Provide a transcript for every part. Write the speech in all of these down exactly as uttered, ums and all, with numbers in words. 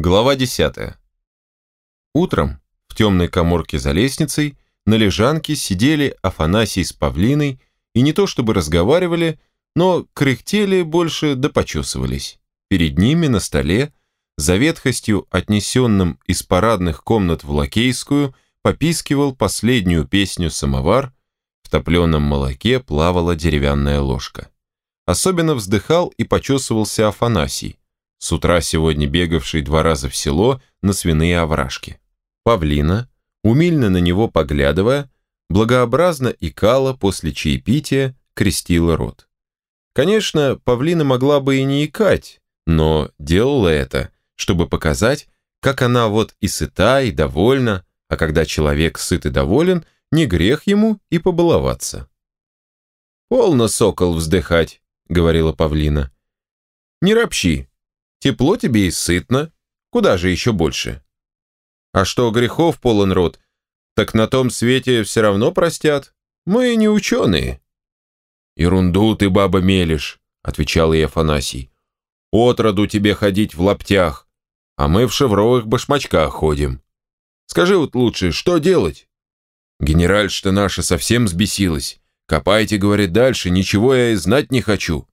Глава десятая. Утром в темной каморке за лестницей на лежанке сидели Афанасий с Павлиной и не то чтобы разговаривали, но кряхтели больше да почесывались. Перед ними на столе, за ветхостью, отнесенным из парадных комнат в Лакейскую, попискивал последнюю песню самовар, в топленом молоке плавала деревянная ложка. Особенно вздыхал и почесывался Афанасий, с утра сегодня бегавший два раза в село на свиные овражки. Павлина, умильно на него поглядывая, благообразно икала после чаепития, крестила рот. Конечно, Павлина могла бы и не икать, но делала это, чтобы показать, как она вот и сыта, и довольна, а когда человек сыт и доволен, не грех ему и побаловаться. «Полно, сокол, вздыхать», — говорила Павлина. «Не ропщи. Тепло тебе и сытно. Куда же еще больше? А что грехов полон рот, так на том свете все равно простят. Мы не ученые». «Ерунду ты, баба, мелешь», — отвечал ей Афанасий. «Отроду тебе ходить в лаптях, а мы в шевровых башмачках ходим. Скажи вот лучше, что делать? Генеральша-то наша совсем взбесилась. Копайте, говорит, дальше, ничего я и знать не хочу».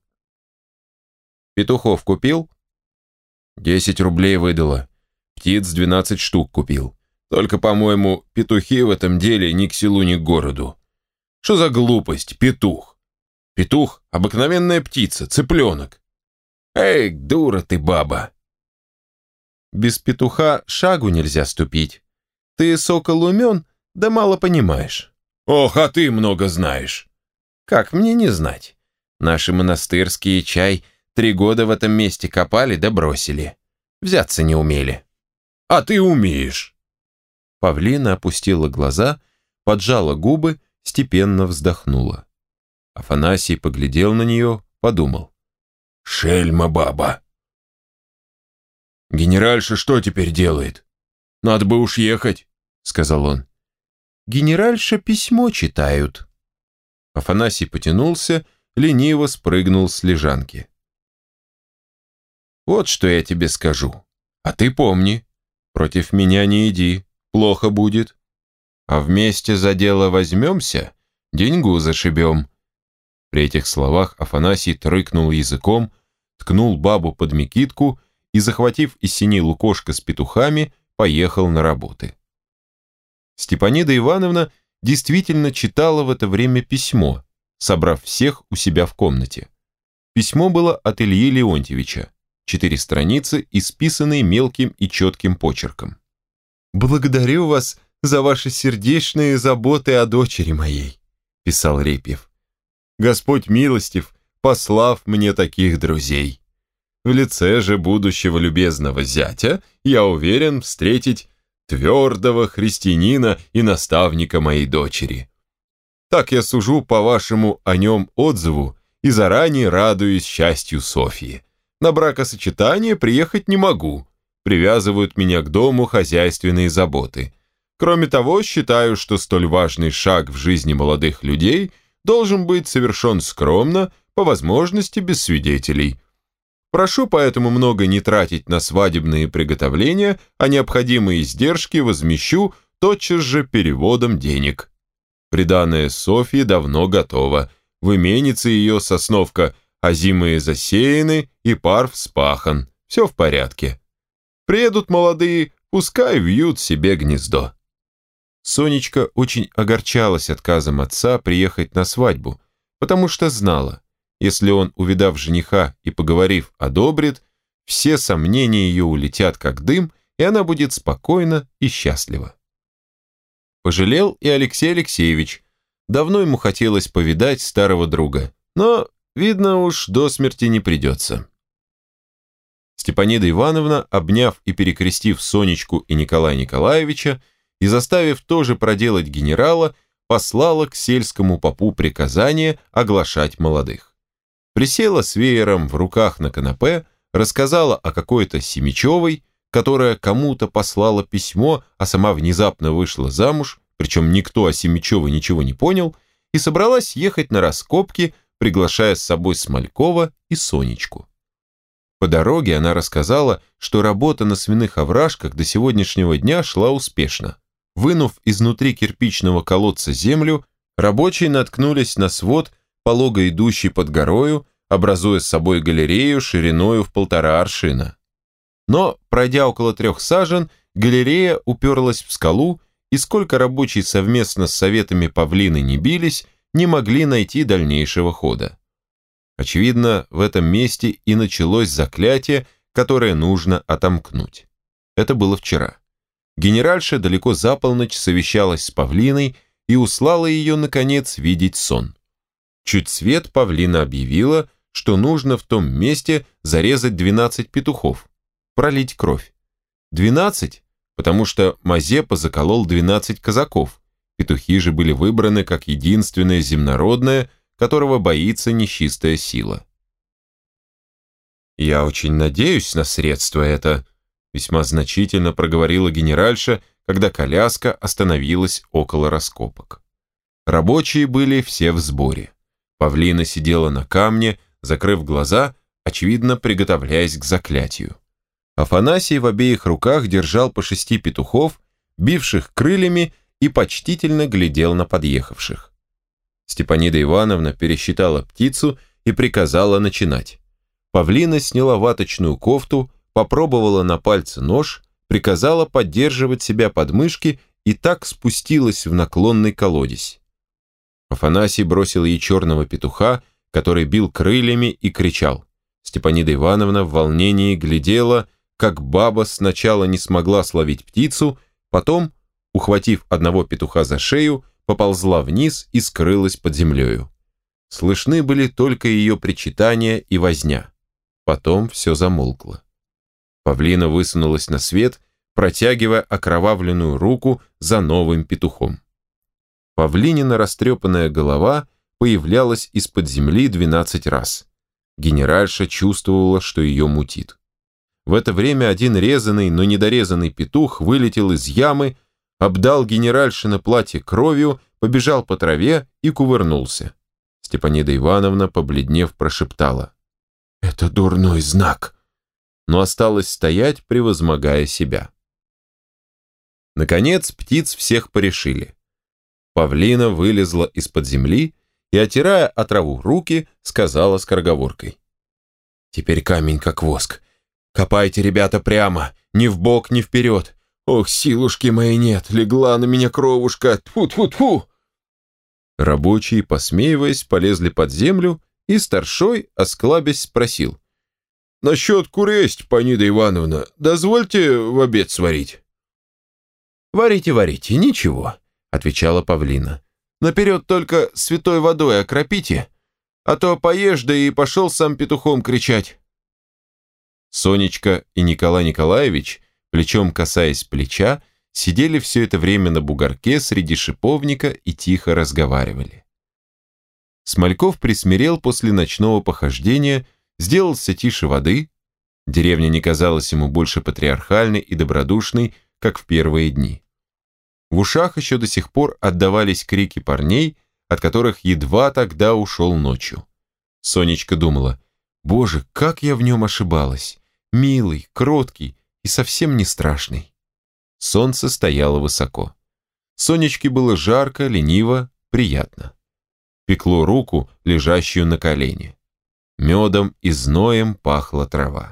«Петухов купил?» «Десять рублей выдала. Птиц двенадцать штук купил. Только, по-моему, петухи в этом деле ни к селу, ни к городу. Что за глупость, петух? Петух — обыкновенная птица, цыпленок. Эй, дура ты, баба!» «Без петуха шагу нельзя ступить. Ты, сокол, умен, да мало понимаешь». «Ох, а ты много знаешь!» «Как мне не знать? Наши монастырские, чай, три года в этом месте копали да бросили. Взяться не умели». «А ты умеешь!» Павлина опустила глаза, поджала губы, степенно вздохнула. Афанасий поглядел на нее, подумал. «Шельма баба!» «Генеральша что теперь делает? Надо бы уж ехать», — сказал он. «Генеральша письмо читают». Афанасий потянулся, лениво спрыгнул с лежанки. «Вот что я тебе скажу. А ты помни, против меня не иди, плохо будет. А вместе за дело возьмемся, деньгу зашибем». При этих словах Афанасий трыкнул языком, ткнул бабу под мекитку и, захватив из синей лукошко с петухами, поехал на работы. Степанида Ивановна действительно читала в это время письмо, собрав всех у себя в комнате. Письмо было от Ильи Леонтьевича, четыре страницы, исписанные мелким и четким почерком. «Благодарю вас за ваши сердечные заботы о дочери моей», — писал Репьев. «Господь милостив, послав мне таких друзей. В лице же будущего любезного зятя я уверен встретить твердого христианина и наставника моей дочери. Так я сужу по вашему о нем отзыву и заранее радуюсь счастью Софьи. На бракосочетание приехать не могу, привязывают меня к дому хозяйственные заботы. Кроме того, считаю, что столь важный шаг в жизни молодых людей должен быть совершен скромно, по возможности без свидетелей. Прошу поэтому много не тратить на свадебные приготовления, а необходимые издержки возмещу тотчас же переводом денег. Приданое Софье давно готово. В именице ее сосновка озимые засеяны и пар вспахан. Все в порядке. Приедут молодые, пускай вьют себе гнездо». Сонечка очень огорчалась отказом отца приехать на свадьбу, потому что знала, если он, увидав жениха и поговорив, одобрит, все сомнения ее улетят как дым, и она будет спокойна и счастлива. Пожалел и Алексей Алексеевич. Давно ему хотелось повидать старого друга, но, видно уж, до смерти не придется. Степанида Ивановна, обняв и перекрестив Сонечку и Николая Николаевича, и заставив тоже проделать генерала, послала к сельскому попу приказание оглашать молодых. Присела с веером в руках на канапе, рассказала о какой-то Семичевой, которая кому-то послала письмо, а сама внезапно вышла замуж, причем никто о Семичевой ничего не понял, и собралась ехать на раскопки, приглашая с собой Смолькова и Сонечку. По дороге она рассказала, что работа на свиных овражках до сегодняшнего дня шла успешно. Вынув изнутри кирпичного колодца землю, рабочие наткнулись на свод, полого идущий под горою, образуя с собой галерею шириною в полтора аршина. Но, пройдя около трех сажен, галерея уперлась в скалу, и сколько рабочие совместно с советами павлины не бились, не могли найти дальнейшего хода. Очевидно, в этом месте и началось заклятие, которое нужно отомкнуть. Это было вчера. Генеральша далеко за полночь совещалась с павлиной и услала ее, наконец, видеть сон. Чуть свет павлина объявила, что нужно в том месте зарезать двенадцать петухов, пролить кровь. Двенадцать, потому что Мазепа заколол двенадцать казаков. Петухи же были выбраны как единственное земнородное, которого боится нечистая сила. «Я очень надеюсь на средство это», весьма значительно проговорила генеральша, когда коляска остановилась около раскопок. Рабочие были все в сборе. Павлина сидела на камне, закрыв глаза, очевидно, приготовляясь к заклятию. Афанасий в обеих руках держал по шести петухов, бивших крыльями, и почтительно глядел на подъехавших. Степанида Ивановна пересчитала птицу и приказала начинать. Павлина сняла ваточную кофту, попробовала на пальце нож, приказала поддерживать себя под мышки и так спустилась в наклонный колодезь. Афанасий бросил ей черного петуха, который бил крыльями и кричал. Степанида Ивановна в волнении глядела, как баба сначала не смогла словить птицу, потом, ухватив одного петуха за шею, поползла вниз и скрылась под землею. Слышны были только ее причитания и возня. Потом все замолкло. Павлина высунулась на свет, протягивая окровавленную руку за новым петухом. Павлинина растрепанная голова появлялась из-под земли двенадцать раз. Генеральша чувствовала, что ее мутит. В это время один резаный, но недорезанный петух вылетел из ямы, обдал генеральшино платье кровью, побежал по траве и кувырнулся. Степанида Ивановна, побледнев, прошептала: «Это дурной знак», но осталась стоять, превозмогая себя. Наконец, птиц всех порешили. Павлина вылезла из-под земли и, отирая от траву руки, сказала скороговоркой: «Теперь камень как воск. Копайте, ребята, прямо, ни в бок, ни вперед. Ох, силушки моей нет, легла на меня кровушка, тьфу-тьфу-тьфу!» Рабочие, посмеиваясь, полезли под землю, и старшой, осклабясь, спросил: «Насчет курей, Степанида Ивановна, дозвольте в обед сварить?» «Варите, варите, ничего», — отвечала Павлина. «Наперед только святой водой окропите, а то поешь, да и пошел сам петухом кричать». Сонечка и Николай Николаевич, плечом касаясь плеча, сидели все это время на бугорке среди шиповника и тихо разговаривали. Смольков присмирел после ночного похождения, сделался тише воды. Деревня не казалась ему больше патриархальной и добродушной, как в первые дни. В ушах еще до сих пор отдавались крики парней, от которых едва тогда ушел ночью. Сонечка думала: «Боже, как я в нем ошибалась! Милый, кроткий и совсем не страшный». Солнце стояло высоко. Сонечке было жарко, лениво, приятно. Пекло руку, лежащую на колене. Медом и зноем пахла трава.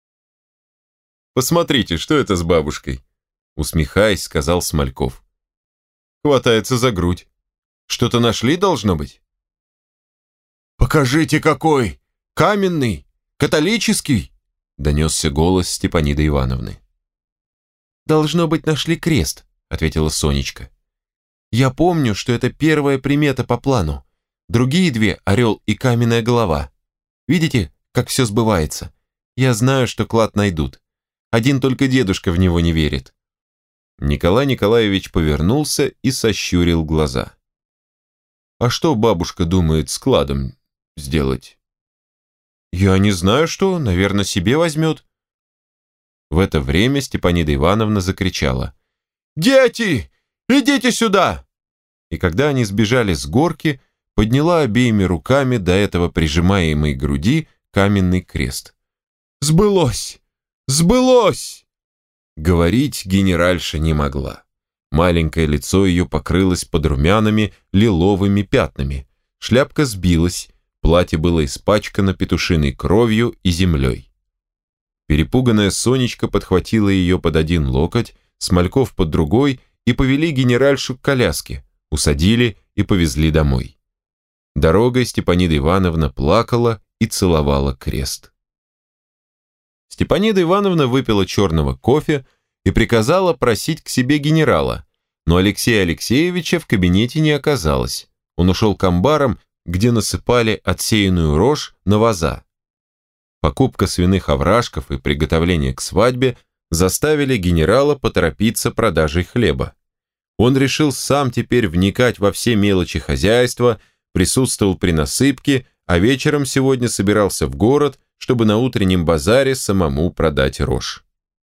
«Посмотрите, что это с бабушкой?» Усмехаясь, сказал Смольков. «Хватается за грудь. Что-то нашли, должно быть?» «Покажите, какой! Каменный! Католический!» Донесся голос Степаниды Ивановны. «Должно быть, нашли крест», — ответила Сонечка. «Я помню, что это первая примета по плану. Другие две — орел и каменная голова. Видите, как все сбывается? Я знаю, что клад найдут. Один только дедушка в него не верит». Николай Николаевич повернулся и сощурил глаза. «А что бабушка думает с кладом сделать?» «Я не знаю, что, наверное, себе возьмет». В это время Степанида Ивановна закричала: «Дети, идите сюда!» И когда они сбежали с горки, подняла обеими руками до этого прижимаемой к груди каменный крест. Сбылось! Сбылось!» Говорить генеральша не могла. Маленькое лицо ее покрылось подрумянами лиловыми пятнами, шляпка сбилась, платье было испачкано петушиной кровью и землей. Перепуганная Сонечка подхватила ее под один локоть, Смольков под другой и повели генеральшу к коляске, усадили и повезли домой. Дорогой Степанида Ивановна плакала и целовала крест. Степанида Ивановна выпила черного кофе и приказала просить к себе генерала, но Алексея Алексеевича в кабинете не оказалось. Он ушел к амбарам, где насыпали отсеянную рожь на ваза. Покупка свиных овражков и приготовление к свадьбе заставили генерала поторопиться продажей хлеба. Он решил сам теперь вникать во все мелочи хозяйства, присутствовал при насыпке, а вечером сегодня собирался в город, чтобы на утреннем базаре самому продать рожь.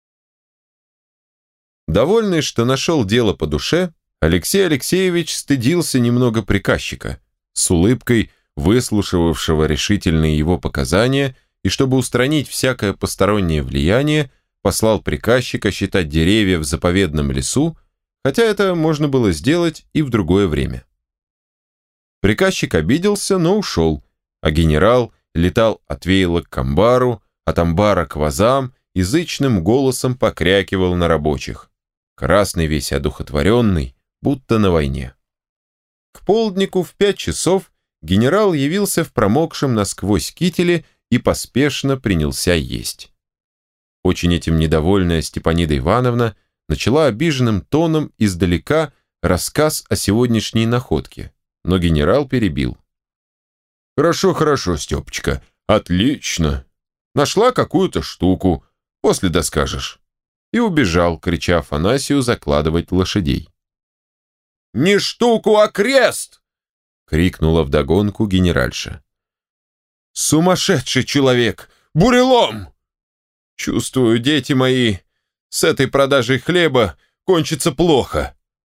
Довольный, что нашел дело по душе, Алексей Алексеевич стыдился немного приказчика, с улыбкой выслушивавшего решительные его показания, и чтобы устранить всякое постороннее влияние, послал приказчика считать деревья в заповедном лесу, хотя это можно было сделать и в другое время. Приказчик обиделся, но ушел, а генерал летал от вейла к амбару, от амбара к вазам и зычным голосом покрякивал на рабочих. Красный весь одухотворенный, будто на войне. К полднику в пять часов генерал явился в промокшем насквозь кителе и поспешно принялся есть. Очень этим недовольная Степанида Ивановна начала обиженным тоном издалека рассказ о сегодняшней находке, но генерал перебил. «Хорошо, хорошо, Степочка, отлично. Нашла какую-то штуку, после доскажешь». И убежал, крича Афанасию закладывать лошадей. «Не штуку, а крест!» — крикнула вдогонку генеральша. «Сумасшедший человек! Бурелом! Чувствую, дети мои, с этой продажей хлеба кончится плохо».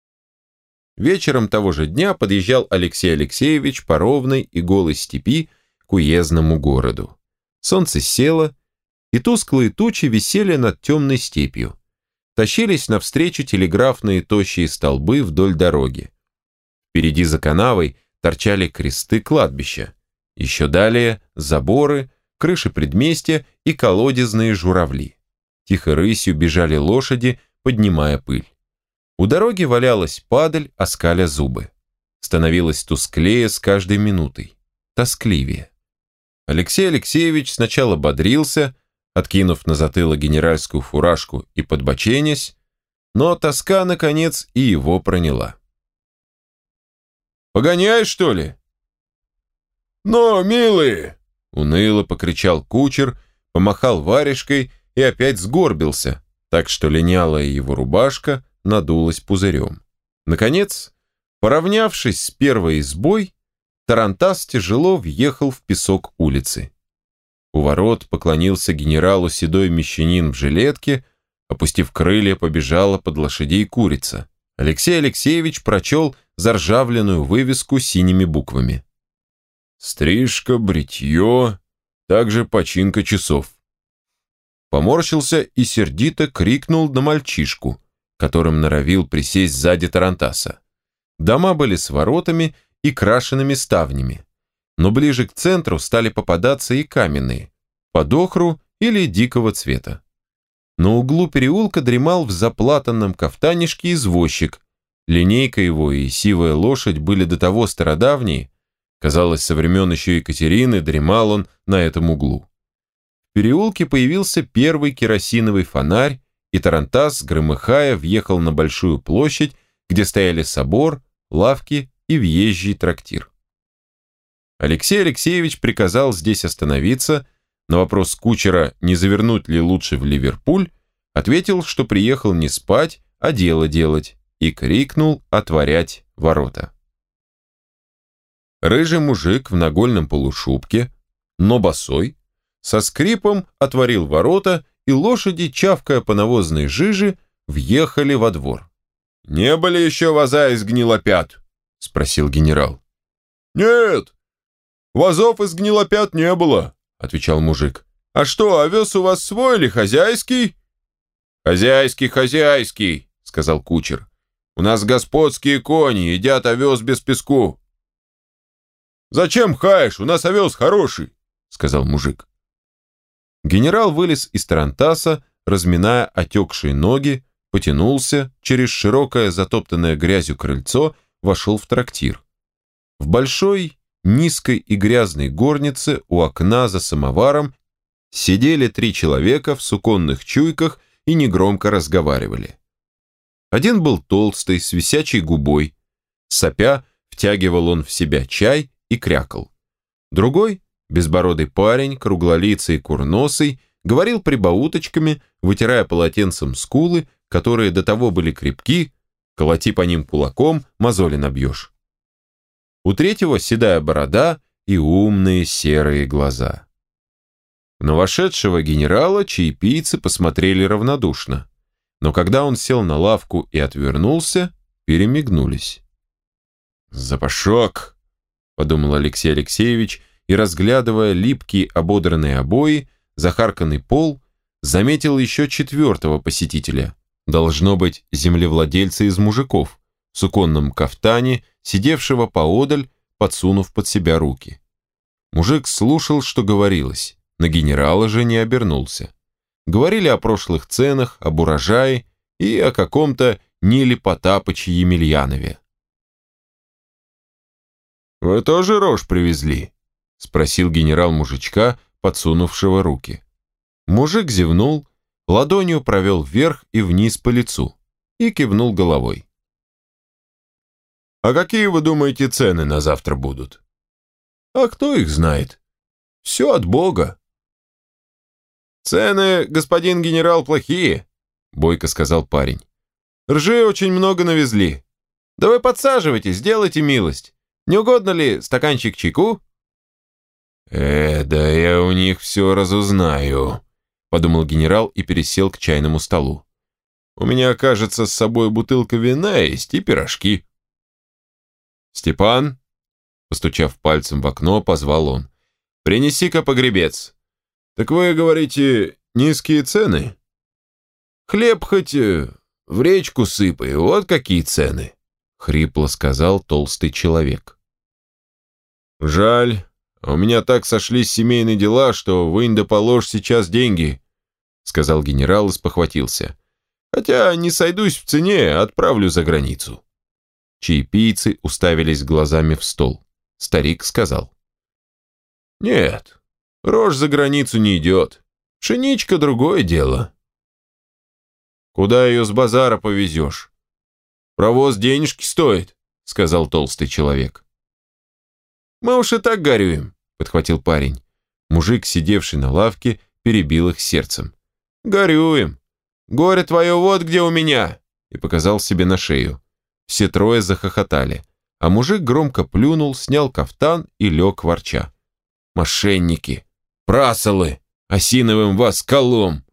Вечером того же дня подъезжал Алексей Алексеевич по ровной и голой степи к уездному городу. Солнце село, и тусклые тучи висели над темной степью. Тащились навстречу телеграфные тощие столбы вдоль дороги. Впереди за канавой торчали кресты кладбища. Еще далее заборы, крыши предместья и колодезные журавли. Тихо рысью бежали лошади, поднимая пыль. У дороги валялась падаль, оскаля зубы. Становилось тусклее с каждой минутой, тоскливее. Алексей Алексеевич сначала бодрился, откинув на затылок генеральскую фуражку и подбоченясь, но тоска, наконец, и его проняла. «Погоняешь, что ли?» «Но, милые!» — уныло покричал кучер, помахал варежкой и опять сгорбился, так что линялая его рубашка надулась пузырем. Наконец, поравнявшись с первой избой, тарантас тяжело въехал в песок улицы. У ворот поклонился генералу седой мещанин в жилетке, опустив крылья, побежала под лошадей курица. Алексей Алексеевич прочел заржавленную вывеску синими буквами. «Стрижка, бритье, также починка часов». Поморщился и сердито крикнул на мальчишку, которым норовил присесть сзади тарантаса. Дома были с воротами и крашенными ставнями, но ближе к центру стали попадаться и каменные, под охру или дикого цвета. На углу переулка дремал в заплатанном кафтанишке извозчик. Линейка его и сивая лошадь были до того стародавние, казалось, со времен еще Екатерины дремал он на этом углу. В переулке появился первый керосиновый фонарь, и тарантас, громыхая, въехал на большую площадь, где стояли собор, лавки и въезжий трактир. Алексей Алексеевич приказал здесь остановиться, на вопрос кучера, не завернуть ли лучше в Ливерпуль, ответил, что приехал не спать, а дело делать, и крикнул отворять ворота. Рыжий мужик в нагольном полушубке, но босой, со скрипом отворил ворота, и лошади, чавкая по навозной жиже, въехали во двор. «Не были еще ваза из гнилопят?» — спросил генерал. «Нет, вазов из гнилопят не было», — отвечал мужик. А что, овес у вас свой или хозяйский?» «Хозяйский, хозяйский», — сказал кучер. «У нас господские кони, едят овес без песку». «Зачем хаешь? У нас овес хороший», — сказал мужик. Генерал вылез из тарантаса, разминая отекшие ноги, потянулся, через широкое затоптанное грязью крыльцо вошел в трактир. В большой, низкой и грязной горнице у окна за самоваром сидели три человека в суконных чуйках и негромко разговаривали. Один был толстый, с висячей губой. Сопя, втягивал он в себя чай и крякал. Другой, безбородый парень, круглолицый и курносый, говорил прибауточками, вытирая полотенцем скулы, которые до того были крепки, колоти по ним кулаком, мозоли набьешь. У третьего седая борода и умные серые глаза. На вошедшего генерала чаепийцы посмотрели равнодушно, но когда он сел на лавку и отвернулся, перемигнулись. «Запашок!» — подумал Алексей Алексеевич, и, разглядывая липкие ободранные обои, захарканный пол, заметил еще четвертого посетителя. Должно быть, землевладельца из мужиков, в суконном кафтане, сидевшего поодаль, подсунув под себя руки. Мужик слушал, что говорилось, на генерала же не обернулся. Говорили о прошлых ценах, об урожае и о каком-то Ниле Потапыче Емельянове. «Вы тоже рожь привезли?» — спросил генерал мужичка, подсунувшего руки. Мужик зевнул, ладонью провел вверх и вниз по лицу и кивнул головой. «А какие, вы думаете, цены на завтра будут?» «А кто их знает? Все от Бога». «Цены, господин генерал, плохие», — бойко сказал парень. «Ржи очень много навезли. Да вы подсаживайтесь, сделайте милость. Не угодно ли стаканчик чайку?» «Э, да я у них все разузнаю», — подумал генерал и пересел к чайному столу. «У меня, кажется, с собой бутылка вина есть и пирожки». «Степан», — постучав пальцем в окно, позвал он, — «принеси-ка погребец». «Так вы говорите, низкие цены?» «Хлеб хоть в речку сыпай, вот какие цены», — хрипло сказал толстый человек. «Жаль, у меня так сошлись семейные дела, что вынь да положь сейчас деньги», — сказал генерал и спохватился. «Хотя не сойдусь в цене, отправлю за границу». Чаепийцы уставились глазами в стол. Старик сказал: «Нет, рожь за границу не идет. Пшеничка — другое дело». «Куда ее с базара повезешь? Провоз денежки стоит», — сказал толстый человек. «Мы уж и так горюем», — подхватил парень. Мужик, сидевший на лавке, перебил их сердцем. «Горюем. Горе твое вот где у меня», — и показал себе на шею. Все трое захохотали, а мужик громко плюнул, снял кафтан и лег ворча. «Мошенники! Прасолы! Осиновым вас колом!»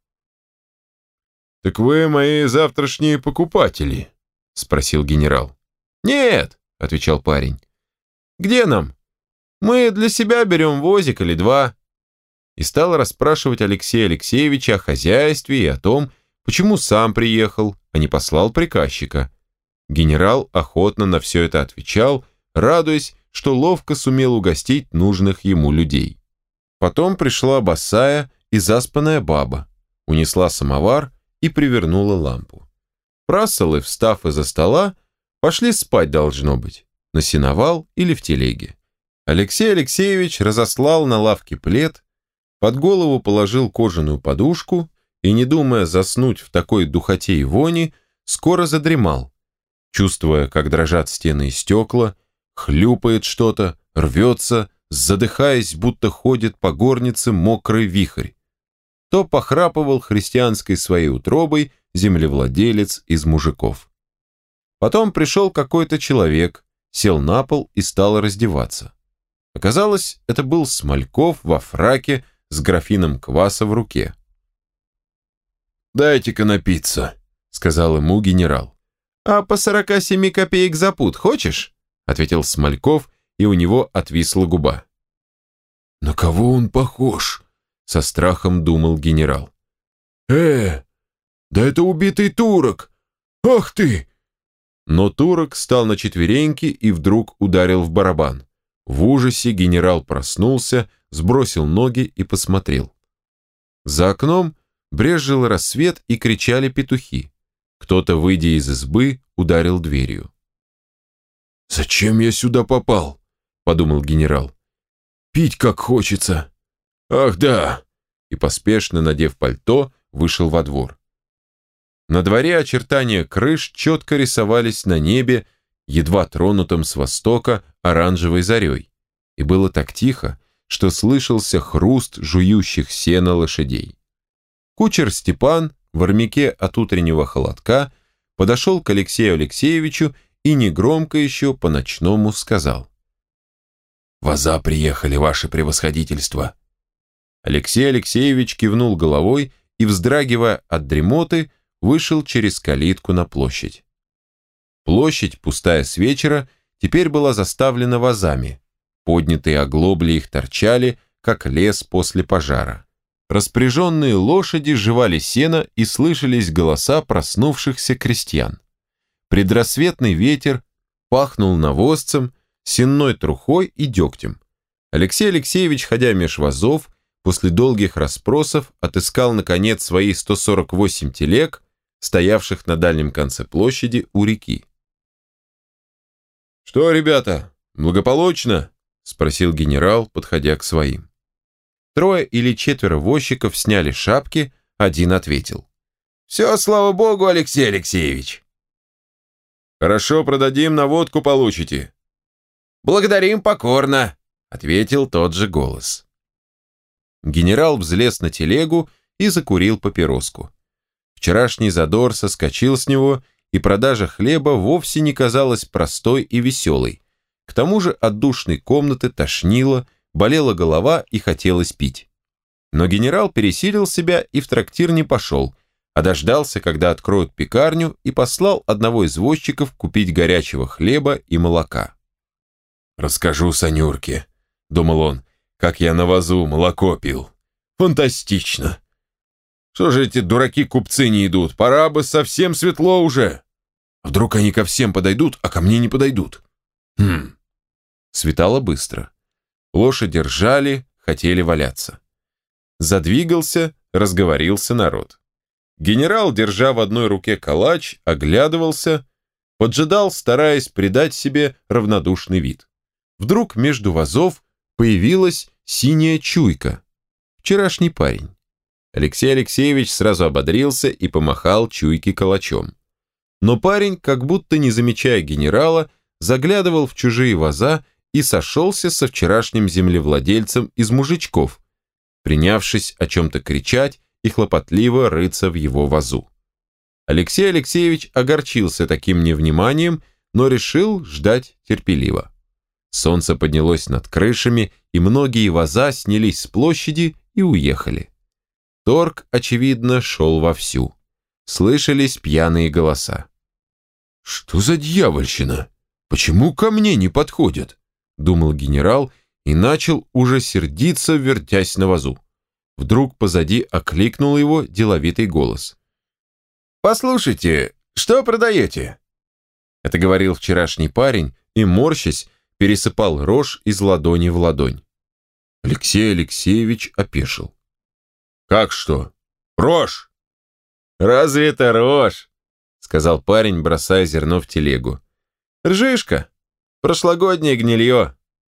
«Так вы мои завтрашние покупатели?» — спросил генерал. «Нет!» — отвечал парень. «Где нам? Мы для себя берем возик или два». И стал расспрашивать Алексея Алексеевича о хозяйстве и о том, почему сам приехал, а не послал приказчика. Генерал охотно на все это отвечал, радуясь, что ловко сумел угостить нужных ему людей. Потом пришла босая и заспанная баба, унесла самовар и привернула лампу. Прасолы, встав из-за стола, пошли спать, должно быть, на сеновал или в телеге. Алексей Алексеевич разослал на лавке плед, под голову положил кожаную подушку и, не думая заснуть в такой духоте и вони, скоро задремал, чувствуя, как дрожат стены и стекла, хлюпает что-то, рвется, задыхаясь, будто ходит по горнице мокрый вихрь. То похрапывал христианской своей утробой землевладелец из мужиков. Потом пришел какой-то человек, сел на пол и стал раздеваться. Оказалось, это был Смольков во фраке с графином кваса в руке. «Дайте-ка напиться», — сказал ему генерал. «А по сорока семи копеек за пуд хочешь?» — ответил Смольков, и у него отвисла губа. «На кого он похож?» — со страхом думал генерал. «Э, да это убитый турок! Ах ты!» Но турок встал на четвереньки и вдруг ударил в барабан. В ужасе генерал проснулся, сбросил ноги и посмотрел. За окном брезжил рассвет и кричали петухи. Кто-то, выйдя из избы, ударил дверью. «Зачем я сюда попал?» – подумал генерал. «Пить как хочется. Ах да!» И поспешно, надев пальто, вышел во двор. На дворе очертания крыш четко рисовались на небе, едва тронутом с востока оранжевой зарей, и было так тихо, что слышался хруст жующих сена лошадей. Кучер Степан в армяке от утреннего холодка подошел к Алексею Алексеевичу и негромко еще по-ночному сказал: «Воза приехали, ваше превосходительство». Алексей Алексеевич кивнул головой и, вздрагивая от дремоты, вышел через калитку на площадь. Площадь, пустая с вечера, теперь была заставлена вазами. Поднятые оглобли их торчали, как лес после пожара. Распряженные лошади жевали сено и слышались голоса проснувшихся крестьян. Предрассветный ветер пахнул навозцем, сенной трухой и дегтем. Алексей Алексеевич, ходя меж вазов, после долгих расспросов отыскал, наконец, свои сто сорок восемь телег, стоявших на дальнем конце площади у реки. «Что, ребята, благополучно?» – спросил генерал, подходя к своим. Трое или четверо возчиков сняли шапки, один ответил: «Все, слава богу, Алексей Алексеевич». «Хорошо, продадим, на водку получите». «Благодарим покорно», – ответил тот же голос. Генерал взлез на телегу и закурил папироску. Вчерашний задор соскочил с него, и продажа хлеба вовсе не казалась простой и веселой. К тому же от душной комнаты тошнило, болела голова и хотелось пить. Но генерал пересилил себя и в трактир не пошел, а дождался, когда откроют пекарню, и послал одного из возчиков купить горячего хлеба и молока. «Расскажу Санюрке», — думал он, — «как я на вазу молоко пил. Фантастично! Что же эти дураки-купцы не идут? Пора бы, совсем светло уже. Вдруг они ко всем подойдут, а ко мне не подойдут? Хм». Светало быстро. Лошади ржали, хотели валяться. Задвигался, разговорился народ. Генерал, держа в одной руке калач, оглядывался, поджидал, стараясь придать себе равнодушный вид. Вдруг между вазов появилась синяя чуйка. Вчерашний парень. Алексей Алексеевич сразу ободрился и помахал чуйке калачом. Но парень, как будто не замечая генерала, заглядывал в чужие ваза и сошелся со вчерашним землевладельцем из мужичков, принявшись о чем-то кричать и хлопотливо рыться в его вазу. Алексей Алексеевич огорчился таким невниманием, но решил ждать терпеливо. Солнце поднялось над крышами, и многие ваза снялись с площади и уехали. Торг, очевидно, шел вовсю. Слышались пьяные голоса. «Что за дьявольщина? Почему ко мне не подходят?» — думал генерал и начал уже сердиться, вертясь на вазу. Вдруг позади окликнул его деловитый голос. «Послушайте, что продаете?» Это говорил вчерашний парень и, морщась, пересыпал рожь из ладони в ладонь. Алексей Алексеевич опешил. «Как что? Рожь?» «Разве это рожь?» — сказал парень, бросая зерно в телегу. «Ржишка. Прошлогоднее гнилье».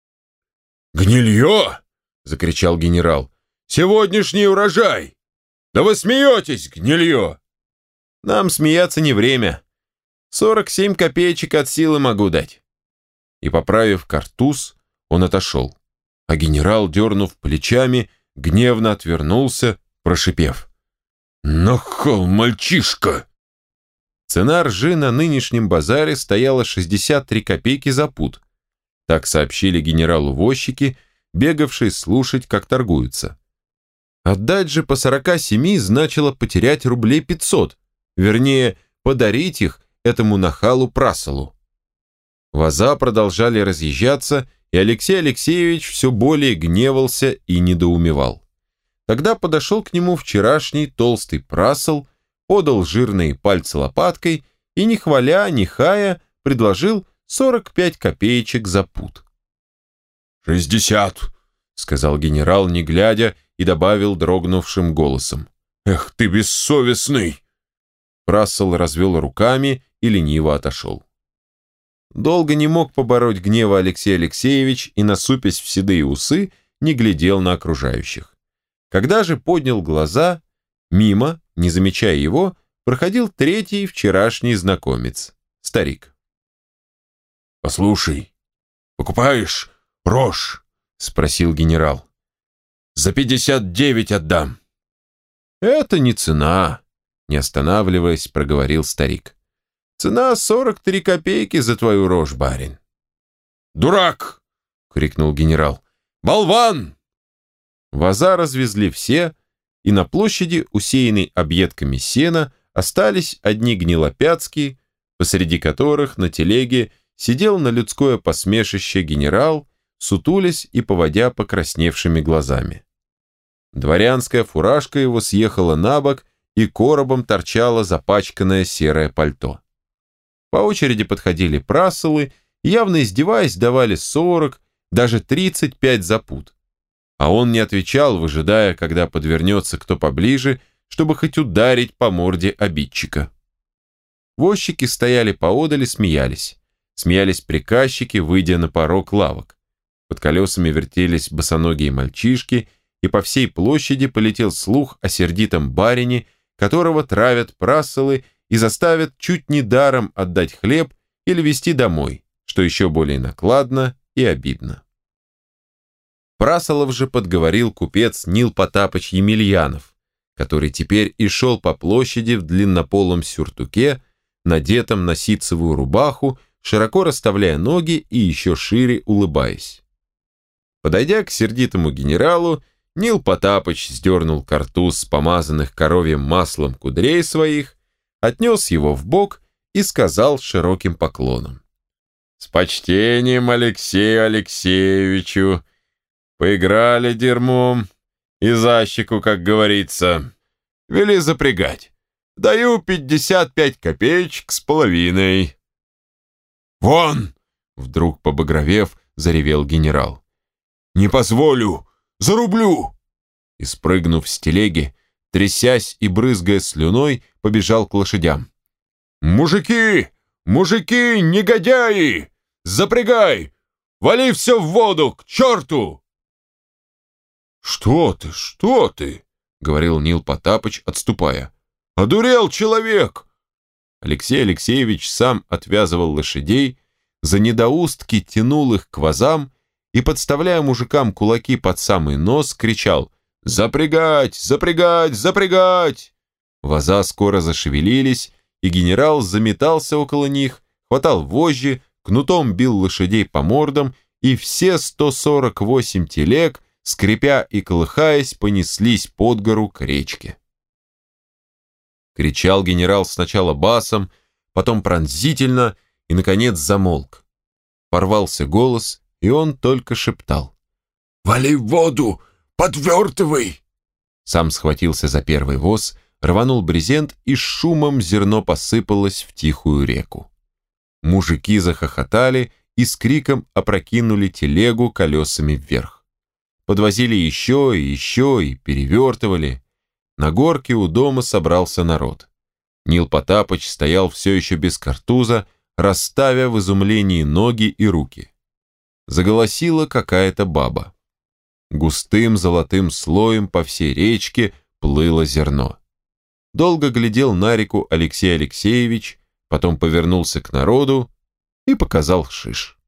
«Гнилье?» — закричал генерал. «Сегодняшний урожай! Да вы смеетесь, гнилье!» «Нам смеяться не время. Сорок семь копеечек от силы могу дать». И, поправив картуз, он отошел. А генерал, дернув плечами, гневно отвернулся, прошипев: «Нахал, мальчишка!» Цена ржи на нынешнем базаре стояла шестьдесят три копейки за пуд. Так сообщили генералу возчики, бегавшие слушать, как торгуются. Отдать же по сорока семи значило потерять рублей пятьсот, вернее, подарить их этому нахалу Прасолу. Ваза продолжали разъезжаться, и Алексей Алексеевич все более гневался и недоумевал. Тогда подошел к нему вчерашний толстый прасл, подал жирные пальцы лопаткой и, не хваля, не хая, предложил сорок пять копеечек за пуд. «Шестьдесят!» — сказал генерал, не глядя, и добавил дрогнувшим голосом. «Эх, ты бессовестный!» Прасл развел руками и лениво отошел. Долго не мог побороть гнева Алексей Алексеевич и, насупясь в седые усы, не глядел на окружающих. Когда же поднял глаза, мимо, не замечая его, проходил третий вчерашний знакомец, старик. «Послушай, покупаешь рожь?» — спросил генерал. «За пятьдесят девять отдам». «Это не цена», — не останавливаясь, проговорил старик. «Цена сорок три копейки за твою рожь, барин». «Дурак!» — крикнул генерал. «Болван!» Воза развезли все, и на площади, усеянной объедками сена, остались одни гнилопятские, посреди которых на телеге сидел на людское посмешище генерал, сутулясь и поводя покрасневшими глазами. Дворянская фуражка его съехала на бок, и коробом торчало запачканное серое пальто. По очереди подходили прассолы и, явно издеваясь, давали сорок, даже тридцать пять за пуд. А он не отвечал, выжидая, когда подвернется кто поближе, чтобы хоть ударить по морде обидчика. Возчики стояли поодаль и смеялись. Смеялись приказчики, выйдя на порог лавок. Под колесами вертелись босоногие мальчишки, и по всей площади полетел слух о сердитом барине, которого травят прассолы и заставят чуть не даром отдать хлеб или везти домой, что еще более накладно и обидно. Прассолов же подговорил купец Нил Потапыч Емельянов, который теперь и шел по площади в длиннополом сюртуке, надетом на ситцевую рубаху, широко расставляя ноги и еще шире улыбаясь. Подойдя к сердитому генералу, Нил Потапыч сдернул картуз с помазанных коровьим маслом кудрей своих, отнес его в бок и сказал с широким поклоном: «С почтением Алексею Алексеевичу! Поиграли дерьмом и за щеку, как говорится. Вели запрягать. Даю пятьдесят пять копеечек с половиной». «Вон!» — вдруг побагровев, заревел генерал. «Не позволю! Зарублю!» И, спрыгнув с телеги, трясясь и брызгая слюной, побежал к лошадям. «Мужики! Мужики, негодяи! Запрягай! Вали все в воду, к черту!» «Что ты, что ты?» — говорил Нил Потапыч, отступая. «Одурел человек!» Алексей Алексеевич сам отвязывал лошадей, за недоустки тянул их к вазам и, подставляя мужикам кулаки под самый нос, кричал: «Запрягать! Запрягать! Запрягать!» Воза скоро зашевелились, и генерал заметался около них, хватал вожжи, кнутом бил лошадей по мордам, и все сто сорок восемь телег, скрипя и колыхаясь, понеслись под гору к речке. Кричал генерал сначала басом, потом пронзительно и, наконец, замолк. Порвался голос, и он только шептал: «Вали в воду! Подвертывай!» Сам схватился за первый воз, рванул брезент, и шумом зерно посыпалось в тихую реку. Мужики захохотали и с криком опрокинули телегу колесами вверх. Подвозили еще и еще и перевертывали. На горке у дома собрался народ. Нил Потапыч стоял все еще без картуза, расставя в изумлении ноги и руки. Заголосила какая-то баба. Густым золотым слоем по всей речке плыло зерно. Долго глядел на реку Алексей Алексеевич, потом повернулся к народу и показал шиш.